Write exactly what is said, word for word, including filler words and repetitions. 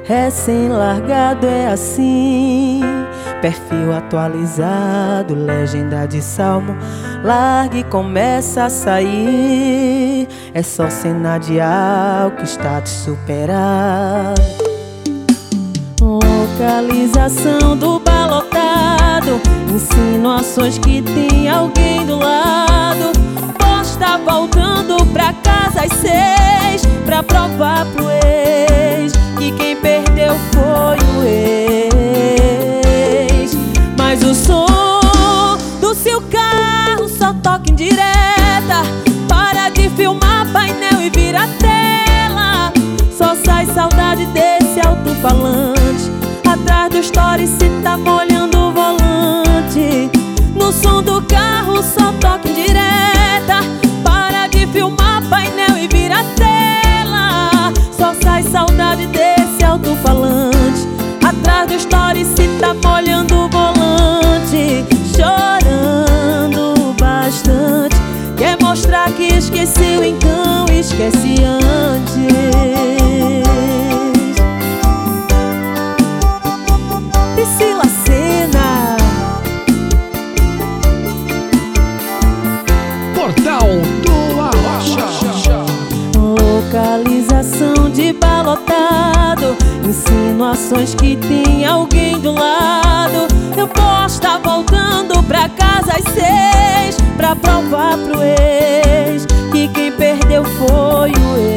Recém-largado é assim, perfil atualizado, legenda de salmo. Larga e começa a sair, é só cena de álcool, status superado. Localização do balotado, insinuações que tem alguém do lado. Posta voltando pra casa às seis, pra provar pro ex que quem perdeu foi o ex. Mas o som do seu carro só toca em direta. Para de filmar painel e vira tela. Só sai saudade desse alto-falante. Atrás do story se tá molhando o volante. No som do carro só toca em direta. Para de filmar painel e vira tela. Só sai saudade desse alto-falante. Atrás do story se tá molhando o volante. Chorando bastante. Quer mostrar que esqueceu, então esquece antes. Priscila Senna. Portal do Arrocha. Localização de balotado, insinuações que tem alguém do lado. Eu posso estar voltando pra casa às seis, pra provar pro ex que quem perdeu foi o ex.